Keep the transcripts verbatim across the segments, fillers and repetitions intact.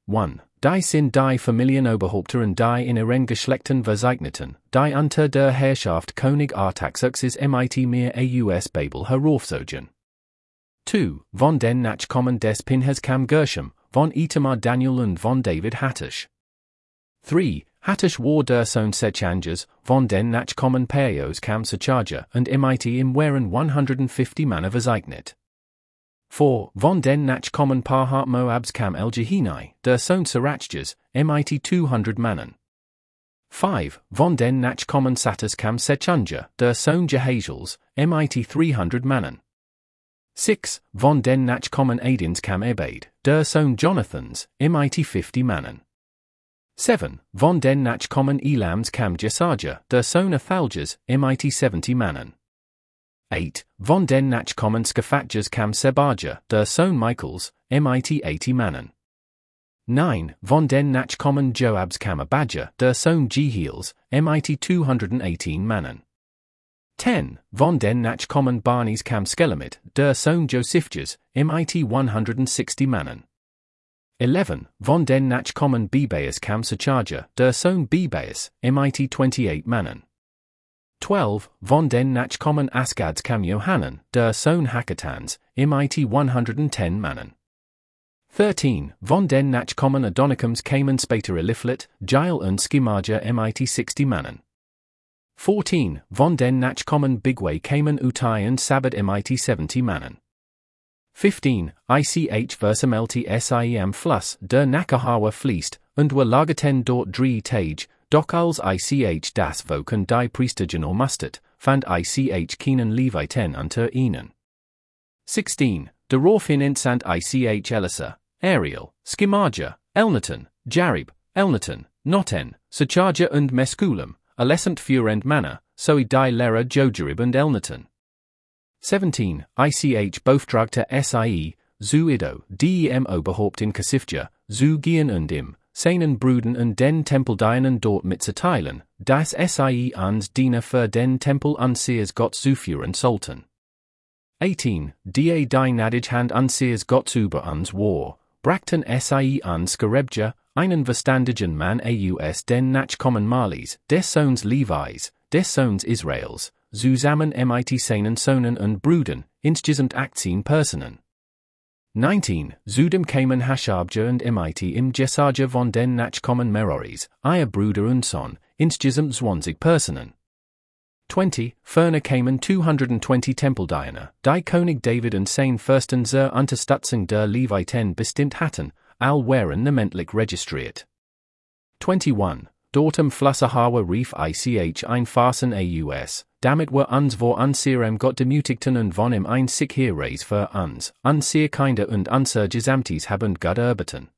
one. Die sind die Familienoberhäupter und die inneren Geschlechten Verzeichneten, die unter der Herrschaft König Artaxerxes mit mir aus Babel heraufzogen. two. Von den Nachkommen des Pinhas kam Gershom, von Itamar Daniel und von David Hattush. three. Hattush war der Sohn Sechanjas, von den Nachkommen Peos kam Secharja und mit im waren hundertfünfzig Männer verzeichnet. four. Von den Nachkommen Pahat Moabs kam El-Jehinai, der Sohn Sarachjas, mit zweihundert Männern. five. Von den Nachkommen Sattas kam Sechanja, der Sohn Jehaziels, mit dreihundert Männern. six. Von den Nachkommen Adins kam Ebed, der Sohn Jonathans, mit fünfzig Männern. seven. Von den Nachkommen Elams kam Jesaja, der Sohn Athaljas, mit siebzig Männern. eight. Von den Nachkommen Skaphatjas kam Sebaja, der Sohn Michaels, mit eighty Männern. nine. Von den Nachkommen Joabs kam Abadja, der Sohn Jehiels, mit zweihundertachtzehn Männern. ten. Von den Nachkommen Barnis kam Skelemit, der Sohn Josephjas, mit hundertsechzig Männern. eleven. Von den Nachkommen Bibeas kam Secharja, der Sohn Bibeas, mit twenty-eight Männern. twelve. Von den Nachkommen Asgads kam Johanan, der Sohn Hakatans, mit hunderten Männern. thirteen. Von den Nachkommen Adonikams kamen später Eliphalet, Jael und Skimarja mit sixty Männern. fourteen. Von den Nachkommen Bigwai kamen Utai und Sabad mit seventy Männern. fifteen. Ich versammelte Siem Fluss, der Nakahawa fließt, und were lagerten dort drei Tage, doch als ich das Volk und die Priester genau mustet, fand ich keinen Leviten unter ihnen. sixteen. Daraufhin entsand ich Elisa, Ariel, Skimarja, Elnathan, Jarib, Elnathan, Noten, Secharja und Meskulam, allesamt führend Männer, sowie die Lehrer Jojarib und Elnathan. seventeen. Ich beauftragte Sie, zu Ido, dem Oberhaupt in Kasifja, zu gehen und im, seinen Brüdern und den Tempeldienen dort mitzuteilen, dass Sie ans Diener für den Tempel Anseers Gott zuführen sollten. eighteen. Die die Nadig Hand Anseers Gott über uns war, brachten Sie ans Gerebja, einen verstandigen Mann aus den Nachkommen Malis, des Sohns Levis, des Sohns Israels, zusammen mit seinen Söhnen und Brüdern, insgesamt achtzehn Personen. nineteen. Zudem kamen Hashabja und mit im Jesaja von den Nachkommen Meroris, ihr Bruder und Sohn, insgesamt zwanzig Personen. twenty. Ferner kamen zweihundertzwanzig Tempeldiener, die König David und sein Fürsten zur Unterstützung der Leviten bestimmt hatten, all waren namentlich registriert. twenty-one. Dort am Flussahawa rief ich ein Farsen aus, damit wir uns vor unserem Gott demütigten und von ihm ein Sicherheits für uns, unser Kinder und unser Gesamtes haben Gott erbeten.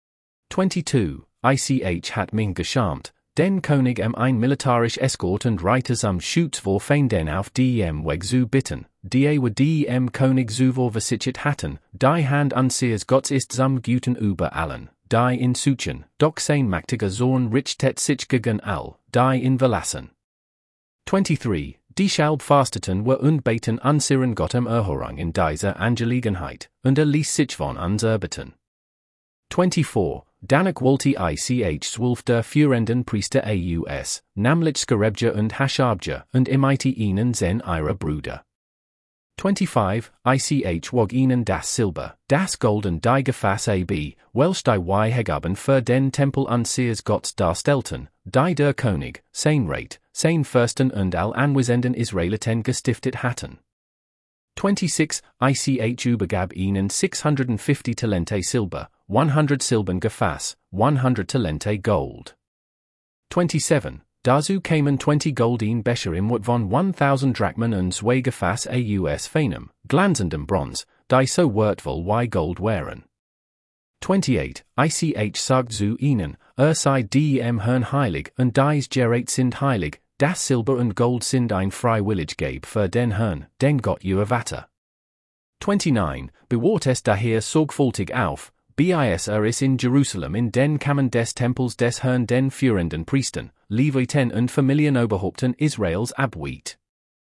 twenty-two. Ich hat mich geschämt, den König um ein militarisch Escort und Reiters am Schutz vor Feinden auf dem Weg zu bitten, die wir dem König zuvor versichert hatten, die Hand unseres Gottes ist zum Guten über allen, die in Suchen, doch sein mächtiger Sohn richtet sich gegen all, die in verlassen. twenty-three. Die Schalb fasteten wir und beten unseren Gott um Erhörung in dieser Angelegenheit, und er ließ sich von uns erbeten. twenty-four. Danach wollte ich zwölf der führenden Priester aus, namlich Skarebja und Hashabja, und mit ihnen sind ihre Brüder. twenty-five. Ich wog ihnen das Silber, das Gold und die Gefäß ab, welch die Weihegaben für den Tempel unseres Gottes darstellten, die der König, sein Rat, sein Fürsten und all anwesenden Israeliten gestiftet hatten. twenty-six. Ich übergab ihnen sechshundertfünfzig Talente Silber, hundert Silbern Gefäß, hundert Talente Gold. twenty-seven. Dazu kamen twenty goldene Becher im Wert von tausend Drachmen und zwei Gefäß aus feinem, glanzendem Bronze, die so wertvoll wie Gold waren. twenty-eight. Ich sagt zu ihnen, er sei dem Herrn heilig und dies Gerät sind heilig, das Silber und Gold sind ein freiwillig Gabe für den Herrn, den Gott ihr Vater. twenty-nine. Bewahrt es daher sorgfältig auf, bis er ist in Jerusalem in den Kammern des Tempels des Herrn den führenden Priestern, Leviten und Familienoberhäuptern Israels abweht.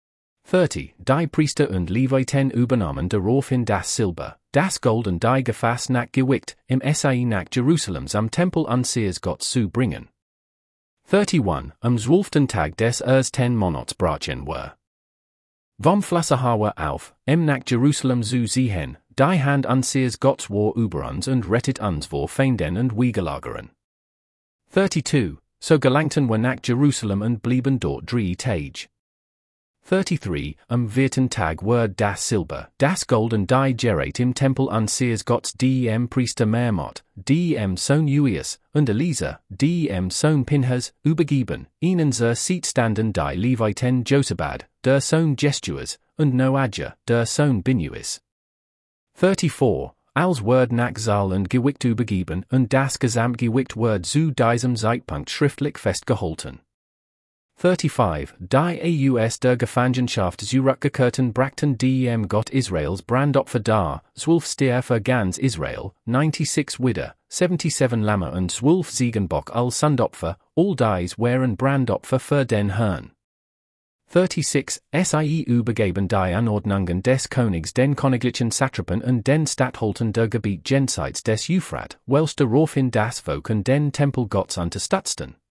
thirty. Die Priester und Leviten übernahmen darauf in das Silber, das Gold und die Gefäß nach Gewicht, im Sai nach Jerusalems am Tempel unseres Gottes zu bringen. thirty-one. Am zwölften Tag des ersten Monats brachen wir vom Flasserhaue auf, im nach Jerusalem zu ziehen, die Hand unseres Gottes war über uns und rettet uns vor Feinden und Wiegelageren. thirty-two. So gelangten wir nach Jerusalem und blieben dort drei Tage. thirty-three. Am vierten Tag war das Silber, das Gold und die Gerät im Tempel unseres Gottes dem Priester Mermot, dem Sohn Uias, und Eliezer, dem Sohn Pinhas, übergeben, ihnen zur Seat standen die Leviten Josabad, der Sohn Jestuas, und Noadja, der Sohn Binuis. thirty-four. Als Word nach Zahl und Gewicht übergeben und das Gesamtgewicht wird zu diesem Zeitpunkt schriftlich festgehalten. thirty-five. Die aus der Gefangenschaft zurückgekehrten brachten dem Gott Israels Brandopfer dar, zwölf Stiere für ganz Israel, ninety-six Widder, seventy-seven Lämmer und zwölf Ziegenbock als Sündopfer, all dies waren Brandopfer für den Herrn. thirty-six. Sie übergeben die Anordnungen des Königs den königlichen Satrapen und den Statthaltern der Gebiet jenseits des Euphrat, welche daraufhin das Volk und den Tempel Gottes unterstützten,